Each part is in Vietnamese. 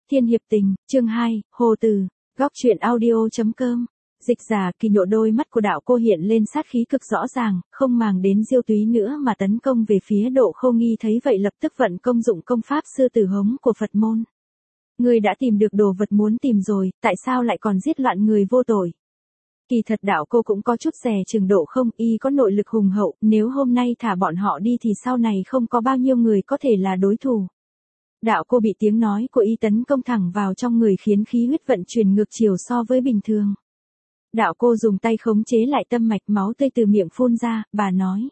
Thiên hiệp tình, chương 2, Hồ Từ, góc truyện audio.com. Dịch giả Kỳ Nhộ, đôi mắt của đạo cô hiện lên sát khí cực rõ ràng, không màng đến Diêu Túy nữa mà tấn công về phía Độ Khâu Nghi, thấy vậy lập tức vận công dụng công pháp sư tử hống của Phật môn. Ngươi đã tìm được đồ vật muốn tìm rồi, tại sao lại còn giết loạn người vô tội? Kỳ thật đạo cô cũng có chút dè chừng Độ Không, y có nội lực hùng hậu, nếu hôm nay thả bọn họ đi thì sau này không có bao nhiêu người có thể là đối thủ. Đạo cô bị tiếng nói của y tấn công thẳng vào trong người khiến khí huyết vận chuyển ngược chiều so với bình thường. Đạo cô dùng tay khống chế lại tâm mạch, máu tươi từ miệng phun ra, bà nói.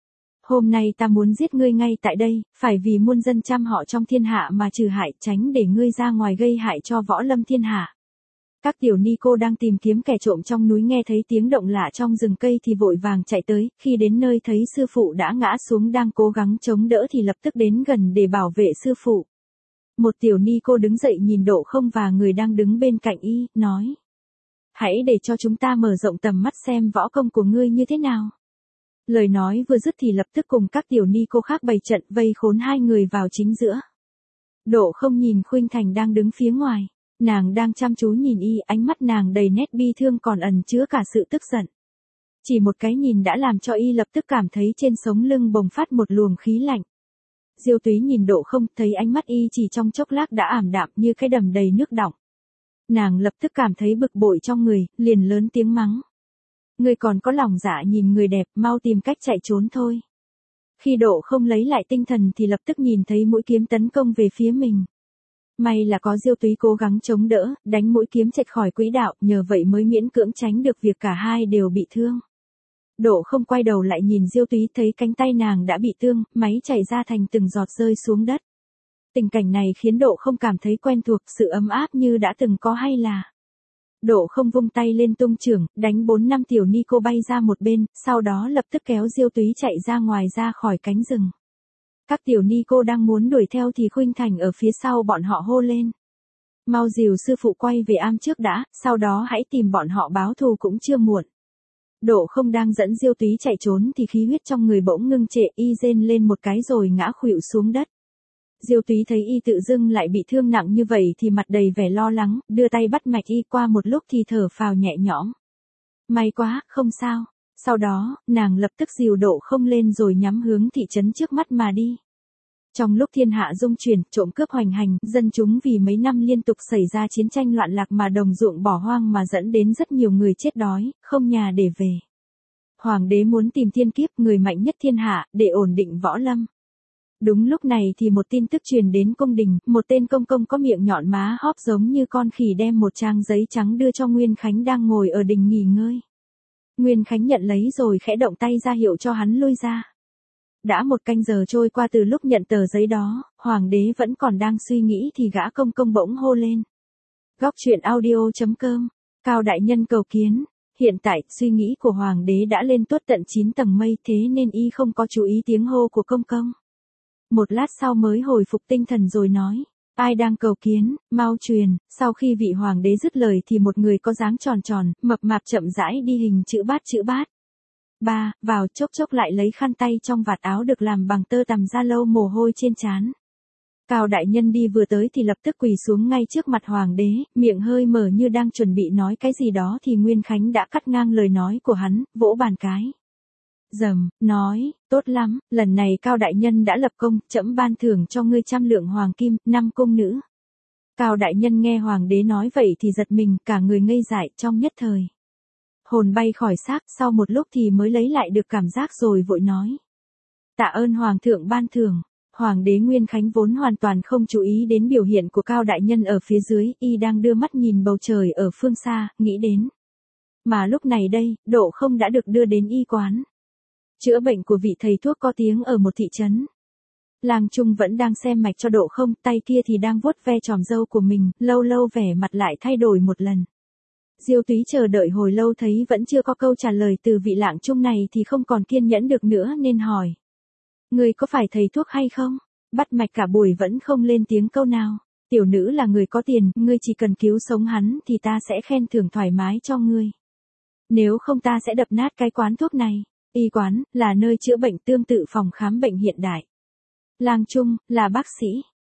Hôm nay ta muốn giết ngươi ngay tại đây, phải vì muôn dân trăm họ trong thiên hạ mà trừ hại, tránh để ngươi ra ngoài gây hại cho võ lâm thiên hạ. Các tiểu ni cô đang tìm kiếm kẻ trộm trong núi nghe thấy tiếng động lạ trong rừng cây thì vội vàng chạy tới, khi đến nơi thấy sư phụ đã ngã xuống đang cố gắng chống đỡ thì lập tức đến gần để bảo vệ sư phụ. Một tiểu ni cô đứng dậy nhìn Độ Không và người đang đứng bên cạnh y, nói. Hãy để cho chúng ta mở rộng tầm mắt xem võ công của ngươi như thế nào. Lời nói vừa dứt thì lập tức cùng các tiểu ni cô khác bày trận vây khốn hai người vào chính giữa. Độ Không nhìn Khuynh Thành đang đứng phía ngoài. Nàng đang chăm chú nhìn y, ánh mắt nàng đầy nét bi thương còn ẩn chứa cả sự tức giận. Chỉ một cái nhìn đã làm cho y lập tức cảm thấy trên sống lưng bùng phát một luồng khí lạnh. Diêu Túy nhìn Độ Không, thấy ánh mắt y chỉ trong chốc lát đã ảm đạm như cái đầm đầy nước đọng. Nàng lập tức cảm thấy bực bội trong người, liền lớn tiếng mắng. Ngươi còn có lòng dạ nhìn người đẹp, mau tìm cách chạy trốn thôi. Khi Độ Không lấy lại tinh thần thì lập tức nhìn thấy mũi kiếm tấn công về phía mình. May là có Diêu Túy cố gắng chống đỡ, đánh mũi kiếm chệch khỏi quỹ đạo, nhờ vậy mới miễn cưỡng tránh được việc cả hai đều bị thương. Độ Không quay đầu lại nhìn Diêu Túy, thấy cánh tay nàng đã bị thương, máy chảy ra thành từng giọt rơi xuống đất. Tình cảnh này khiến Độ Không cảm thấy quen thuộc, sự ấm áp như đã từng có hay là. Độ Không vung tay lên tung chưởng, đánh 4-5 tiểu ni cô bay ra một bên, sau đó lập tức kéo Diêu Túy chạy ra ngoài ra khỏi cánh rừng. Các tiểu ni cô đang muốn đuổi theo thì Khuynh Thành ở phía sau bọn họ hô lên. Mau dìu sư phụ quay về am trước đã, sau đó hãy tìm bọn họ báo thù cũng chưa muộn. Độ Không đang dẫn Diêu Túy chạy trốn thì khí huyết trong người bỗng ngưng trệ, y rên lên một cái rồi ngã khuỵu xuống đất. Diêu Túy thấy y tự dưng lại bị thương nặng như vậy thì mặt đầy vẻ lo lắng, đưa tay bắt mạch y, qua một lúc thì thở phào nhẹ nhõm. May quá, không sao. Sau đó, nàng lập tức dìu Độ Không lên rồi nhắm hướng thị trấn trước mắt mà đi. Trong lúc thiên hạ dung chuyển, trộm cướp hoành hành, dân chúng vì mấy năm liên tục xảy ra chiến tranh loạn lạc mà đồng ruộng bỏ hoang mà dẫn đến rất nhiều người chết đói, không nhà để về. Hoàng đế muốn tìm thiên kiếp, người mạnh nhất thiên hạ, để ổn định võ lâm. Đúng lúc này thì một tin tức truyền đến cung đình, một tên công công có miệng nhọn má hóp giống như con khỉ đem một trang giấy trắng đưa cho Nguyên Khánh đang ngồi ở đình nghỉ ngơi. Nguyên Khánh nhận lấy rồi khẽ động tay ra hiệu cho hắn lui ra. Đã 1 canh giờ trôi qua từ lúc nhận tờ giấy đó, hoàng đế vẫn còn đang suy nghĩ thì gã công công bỗng hô lên. Góc truyện audio.com, Cao đại nhân cầu kiến. Hiện tại, suy nghĩ của hoàng đế đã lên tuốt tận 9 tầng mây, thế nên y không có chú ý tiếng hô của công công. Một lát sau mới hồi phục tinh thần rồi nói. Ai đang cầu kiến, mau truyền. Sau khi vị hoàng đế dứt lời thì một người có dáng tròn tròn, mập mạp chậm rãi đi hình chữ bát. Vào chốc chốc lại lấy khăn tay trong vạt áo được làm bằng tơ tằm ra lau mồ hôi trên trán. Cao đại nhân đi vừa tới thì lập tức quỳ xuống ngay trước mặt hoàng đế, miệng hơi mở như đang chuẩn bị nói cái gì đó thì Nguyên Khánh đã cắt ngang lời nói của hắn, vỗ bàn cái. Dầm, nói, tốt lắm, lần này Cao đại nhân đã lập công, trẫm ban thưởng cho ngươi 100 lượng hoàng kim, 5 cung nữ. Cao đại nhân nghe hoàng đế nói vậy thì giật mình, cả người ngây dại trong nhất thời. Hồn bay khỏi xác, sau một lúc thì mới lấy lại được cảm giác rồi vội nói. Tạ ơn hoàng thượng ban thưởng. Hoàng đế Nguyên Khánh vốn hoàn toàn không chú ý đến biểu hiện của Cao đại nhân ở phía dưới, y đang đưa mắt nhìn bầu trời ở phương xa, nghĩ đến. Mà lúc này đây, Độ Không đã được đưa đến y quán. Chữa bệnh của vị thầy thuốc có tiếng ở một thị trấn. Lang Trung vẫn đang xem mạch cho Độ Không, tay kia thì đang vuốt ve chòm râu của mình, lâu lâu vẻ mặt lại thay đổi một lần. Diêu Túy chờ đợi hồi lâu thấy vẫn chưa có câu trả lời từ vị Lang Trung này thì không còn kiên nhẫn được nữa nên hỏi. Người có phải thầy thuốc hay không? Bắt mạch cả buổi vẫn không lên tiếng câu nào. Tiểu nữ là người có tiền, ngươi chỉ cần cứu sống hắn thì ta sẽ khen thưởng thoải mái cho ngươi. Nếu không ta sẽ đập nát cái quán thuốc này. Y quán, là nơi chữa bệnh tương tự phòng khám bệnh hiện đại. Lang Trung, là bác sĩ.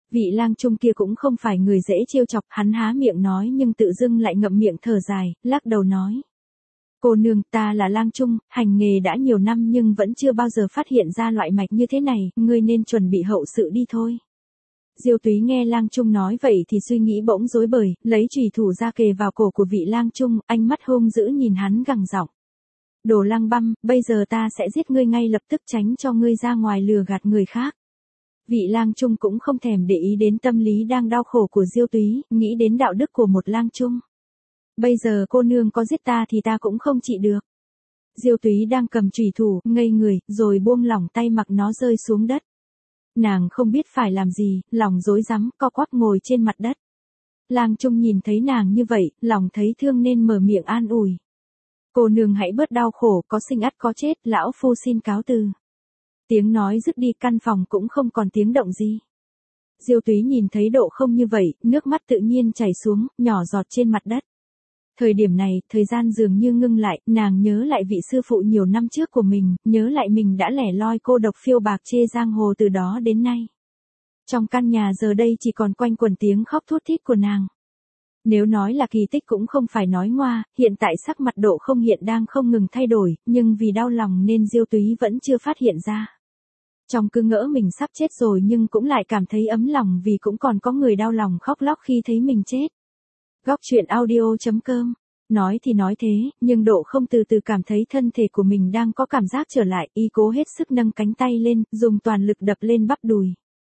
Vị lang trung kia cũng không phải người dễ trêu chọc, hắn há miệng nói nhưng tự dưng lại ngậm miệng thở dài, lắc đầu nói. Cô nương, ta là lang trung, hành nghề đã nhiều năm nhưng vẫn chưa bao giờ phát hiện ra loại mạch như thế này, ngươi nên chuẩn bị hậu sự đi thôi. Diêu Túy nghe lang trung nói vậy thì suy nghĩ bỗng rối bời, lấy chùy thủ ra kề vào cổ của vị lang trung, ánh mắt hung dữ nhìn hắn gằn giọng. Đồ lang băm, bây giờ ta sẽ giết ngươi ngay lập tức, tránh cho ngươi ra ngoài lừa gạt người khác. Vị lang trung cũng không thèm để ý đến tâm lý đang đau khổ của Diêu Túy, nghĩ đến đạo đức của một lang trung. Bây giờ cô nương có giết ta thì ta cũng không trị được. Diêu Túy đang cầm chùy thủ, ngây người, rồi buông lỏng tay mặc nó rơi xuống đất. Nàng không biết phải làm gì, lòng rối rắm, co quắp ngồi trên mặt đất. Lang trung nhìn thấy nàng như vậy, lòng thấy thương nên mở miệng an ủi. Cô nương hãy bớt đau khổ, có sinh ắt có chết, lão phu xin cáo từ. Tiếng nói dứt đi, căn phòng cũng không còn tiếng động gì. Diêu Túy nhìn thấy Độ Không như vậy, nước mắt tự nhiên chảy xuống, nhỏ giọt trên mặt đất. Thời điểm này, thời gian dường như ngưng lại, nàng nhớ lại vị sư phụ nhiều năm trước của mình, nhớ lại mình đã lẻ loi cô độc phiêu bạc chê giang hồ từ đó đến nay. Trong căn nhà giờ đây chỉ còn quanh quẩn tiếng khóc thút thít của nàng. Nếu nói là kỳ tích cũng không phải nói ngoa, hiện tại sắc mặt Độ Không hiện đang không ngừng thay đổi, nhưng vì đau lòng nên Diêu Túy vẫn chưa phát hiện ra. Trong cứ ngỡ mình sắp chết rồi nhưng cũng lại cảm thấy ấm lòng vì cũng còn có người đau lòng khóc lóc khi thấy mình chết. Góc truyện audio.com. Nói thì nói thế, nhưng Độ Không từ từ cảm thấy thân thể của mình đang có cảm giác trở lại, y cố hết sức nâng cánh tay lên, dùng toàn lực đập lên bắp đùi.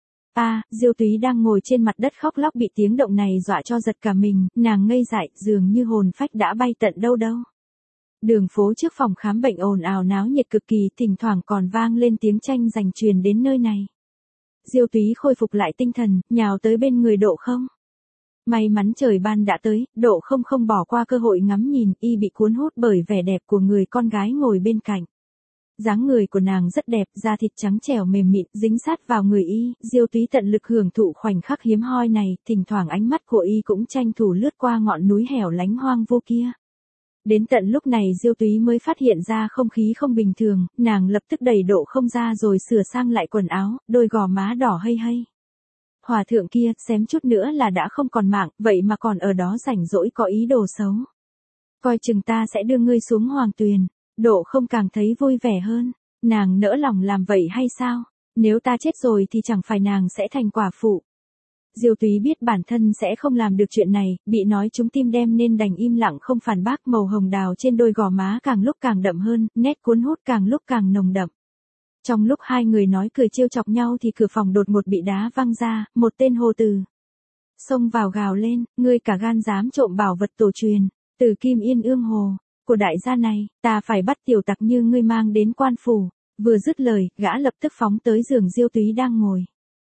Diêu Túy đang ngồi trên mặt đất khóc lóc bị tiếng động này dọa cho giật cả mình, nàng ngây dại, dường như hồn phách đã bay tận đâu đâu. Đường phố trước phòng khám bệnh ồn ào náo nhiệt cực kỳ, thỉnh thoảng còn vang lên tiếng tranh giành truyền đến nơi này. Diêu Túy khôi phục lại tinh thần, nhào tới bên người Độ Không. May mắn trời ban đã tới, Độ Không không bỏ qua cơ hội ngắm nhìn, y bị cuốn hút bởi vẻ đẹp của người con gái ngồi bên cạnh. Dáng người của nàng rất đẹp, da thịt trắng trẻo mềm mịn, dính sát vào người y, Diêu Túy tận lực hưởng thụ khoảnh khắc hiếm hoi này, thỉnh thoảng ánh mắt của y cũng tranh thủ lướt qua ngọn núi hẻo lánh hoang vu kia. Đến tận lúc này Diêu Túy mới phát hiện ra không khí không bình thường, nàng lập tức đẩy Độ Không ra rồi sửa sang lại quần áo, đôi gò má đỏ hây hây. Hòa thượng kia, xém chút nữa là đã không còn mạng, vậy mà còn ở đó rảnh rỗi có ý đồ xấu. Coi chừng ta sẽ đưa ngươi xuống hoàng tuyền. Độ Không càng thấy vui vẻ hơn. Nàng nỡ lòng làm vậy hay sao? Nếu ta chết rồi thì chẳng phải nàng sẽ thành quả phụ. Diêu Túy biết bản thân sẽ không làm được chuyện này, bị nói trúng tim đen nên đành im lặng không phản bác. Màu hồng đào trên đôi gò má càng lúc càng đậm hơn, nét cuốn hút càng lúc càng nồng đậm. Trong lúc hai người nói cười trêu chọc nhau thì cửa phòng đột ngột bị đá văng ra, một tên hồ từ xông vào gào lên, ngươi cả gan dám trộm bảo vật tổ truyền, từ Kim Yên Ương Hồ, của đại gia này, ta phải bắt tiểu tặc như ngươi mang đến quan phủ. Vừa dứt lời, gã lập tức phóng tới giường Diêu Túy đang ngồi.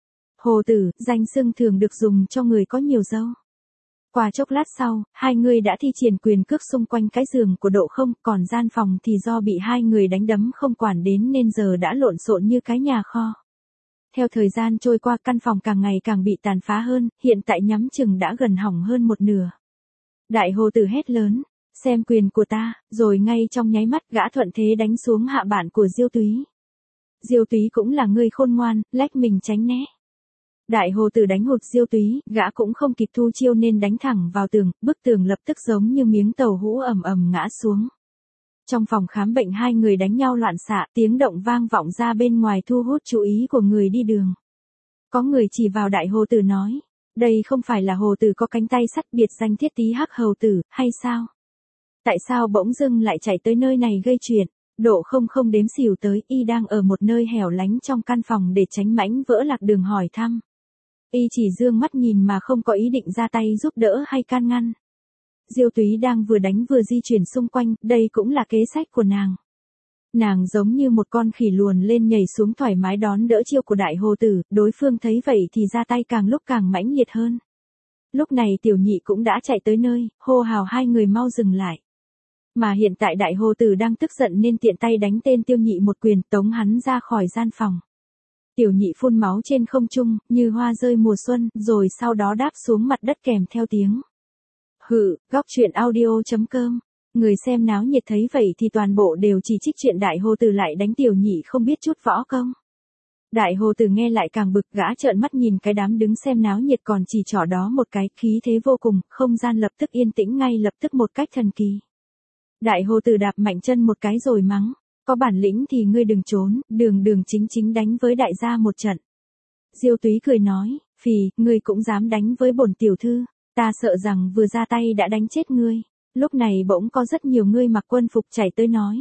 Hồ tử, danh xưng thường được dùng cho người có nhiều dâu. Qua chốc lát sau, hai người đã thi triển quyền cước xung quanh cái giường của Độ Không, còn gian phòng thì do bị hai người đánh đấm không quản đến nên giờ đã lộn xộn như cái nhà kho. Theo thời gian trôi qua, căn phòng càng ngày càng bị tàn phá hơn, hiện tại nhắm chừng đã gần hỏng hơn một nửa. Đại hồ tử hét lớn, xem quyền của ta, rồi ngay trong nháy mắt gã thuận thế đánh xuống hạ bản của Diêu Túy. Diêu Túy cũng là người khôn ngoan, lách mình tránh né. Đại hồ tử đánh hụt Diêu Túy, gã cũng không kịp thu chiêu nên đánh thẳng vào tường, bức tường lập tức giống như miếng tàu hũ ầm ầm ngã xuống. Trong phòng khám bệnh hai người đánh nhau loạn xạ, tiếng động vang vọng ra bên ngoài thu hút chú ý của người đi đường. Có người chỉ vào đại hồ tử nói, đây không phải là hồ tử có cánh tay sắt biệt danh Thiết Tý Hắc Hầu Tử, hay sao? Tại sao bỗng dưng lại chạy tới nơi này gây chuyện? Độ không đếm xỉu tới, y đang ở một nơi hẻo lánh trong căn phòng để tránh mãnh vỡ lạc đường hỏi thăm. Y chỉ dương mắt nhìn mà không có ý định ra tay giúp đỡ hay can ngăn. Diêu Túy đang vừa đánh vừa di chuyển xung quanh, đây cũng là kế sách của nàng. Nàng giống như một con khỉ luồn lên nhảy xuống thoải mái đón đỡ chiêu của đại hồ tử, đối phương thấy vậy thì ra tay càng lúc càng mãnh liệt hơn. Lúc này tiểu nhị cũng đã chạy tới nơi, hô hào hai người mau dừng lại. Mà hiện tại đại hồ tử đang tức giận nên tiện tay đánh tên tiêu nhị một quyền, tống hắn ra khỏi gian phòng. Tiểu nhị phun máu trên không trung, như hoa rơi mùa xuân, rồi sau đó đáp xuống mặt đất kèm theo tiếng. Hự, góc truyện audio.com. Người xem náo nhiệt thấy vậy thì toàn bộ đều chỉ trích chuyện đại hồ tử lại đánh tiểu nhị không biết chút võ công. Đại hồ tử nghe lại càng bực, gã trợn mắt nhìn cái đám đứng xem náo nhiệt còn chỉ trỏ đó một cái, khí thế vô cùng, không gian lập tức yên tĩnh ngay lập tức một cách thần kỳ. Đại hồ tử đạp mạnh chân một cái rồi mắng, có bản lĩnh thì ngươi đừng trốn, đường đường chính chính đánh với đại gia một trận. Diêu Túy cười nói, phì, ngươi cũng dám đánh với bổn tiểu thư, ta sợ rằng vừa ra tay đã đánh chết ngươi. Lúc này bỗng có rất nhiều ngươi mặc quân phục chạy tới nói.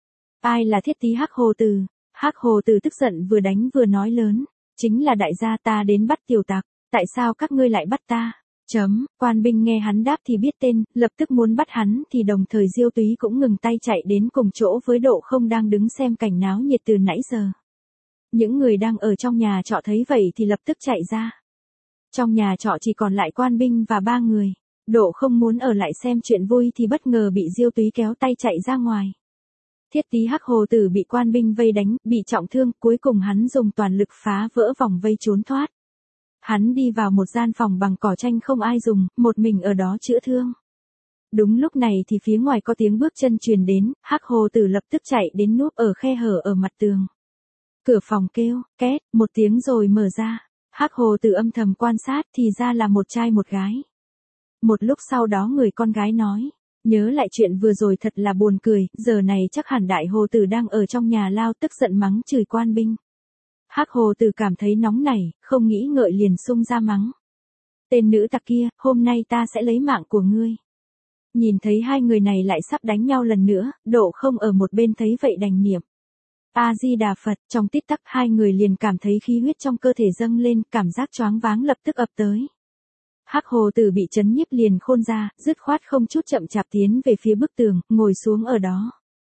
Ai là Thiết Tý Hắc Hồ Tử? Hắc Hồ Tử tức giận vừa đánh vừa nói lớn, chính là đại gia ta đến bắt tiểu tặc, tại sao các ngươi lại bắt ta? Quan binh nghe hắn đáp thì biết tên, lập tức muốn bắt hắn thì đồng thời Diêu Túy cũng ngừng tay chạy đến cùng chỗ với Độ Không đang đứng xem cảnh náo nhiệt từ nãy giờ. Những người đang ở trong nhà trọ thấy vậy thì lập tức chạy ra. Trong nhà trọ chỉ còn lại quan binh và 3 người. Độ Không muốn ở lại xem chuyện vui thì bất ngờ bị Diêu Túy kéo tay chạy ra ngoài. Thiết Tý Hắc Hồ Tử bị quan binh vây đánh, bị trọng thương, cuối cùng hắn dùng toàn lực phá vỡ vòng vây trốn thoát. Hắn đi vào một gian phòng bằng cỏ tranh không ai dùng, một mình ở đó chữa thương. Đúng lúc này thì phía ngoài có tiếng bước chân truyền đến, Hắc Hồ Tử lập tức chạy đến núp ở khe hở ở mặt tường. Cửa phòng kêu, két, một tiếng rồi mở ra. Hắc Hồ Tử âm thầm quan sát thì ra là một trai một gái. Một lúc sau đó người con gái nói, nhớ lại chuyện vừa rồi thật là buồn cười, giờ này chắc hẳn Đại Hồ Tử đang ở trong nhà lao tức giận mắng chửi quan binh. Hắc Hồ Tử cảm thấy nóng nảy, không nghĩ ngợi liền xung ra mắng. Tên nữ tặc kia, hôm nay ta sẽ lấy mạng của ngươi. Nhìn thấy hai người này lại sắp đánh nhau lần nữa, Độ Không ở một bên thấy vậy đành niệm A-di-đà Phật, trong tích tắc hai người liền cảm thấy khí huyết trong cơ thể dâng lên, cảm giác choáng váng lập tức ập tới. Hắc Hồ Tử bị chấn nhiếp liền khôn ra, dứt khoát không chút chậm chạp tiến về phía bức tường, ngồi xuống ở đó.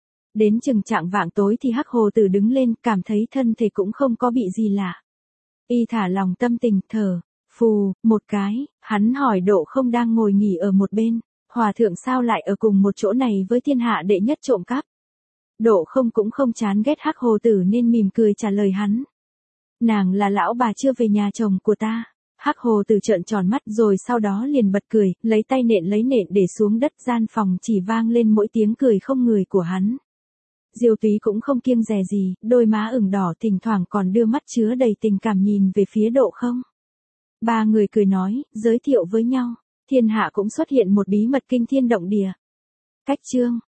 Đến chừng chạng vạng tối thì Hắc Hồ Tử đứng lên, cảm thấy thân thể cũng không có bị gì lạ. Y thả lòng tâm tình, thở, phù, một cái, hắn hỏi Độ Không đang ngồi nghỉ ở một bên, hòa thượng sao lại ở cùng một chỗ này với thiên hạ đệ nhất trộm cắp. Độ Không cũng không chán ghét Hắc Hồ Tử nên mỉm cười trả lời hắn. Nàng là lão bà chưa về nhà chồng của ta. Hắc Hồ Tử trợn tròn mắt rồi sau đó liền bật cười, lấy tay lấy nện để xuống đất, gian phòng chỉ vang lên mỗi tiếng cười không người của hắn. Diêu Túy cũng không kiêng dè gì, đôi má ửng đỏ thỉnh thoảng còn đưa mắt chứa đầy tình cảm nhìn về phía Độ Không. Ba người cười nói, giới thiệu với nhau, thiên hạ cũng xuất hiện một bí mật kinh thiên động địa. Cách chương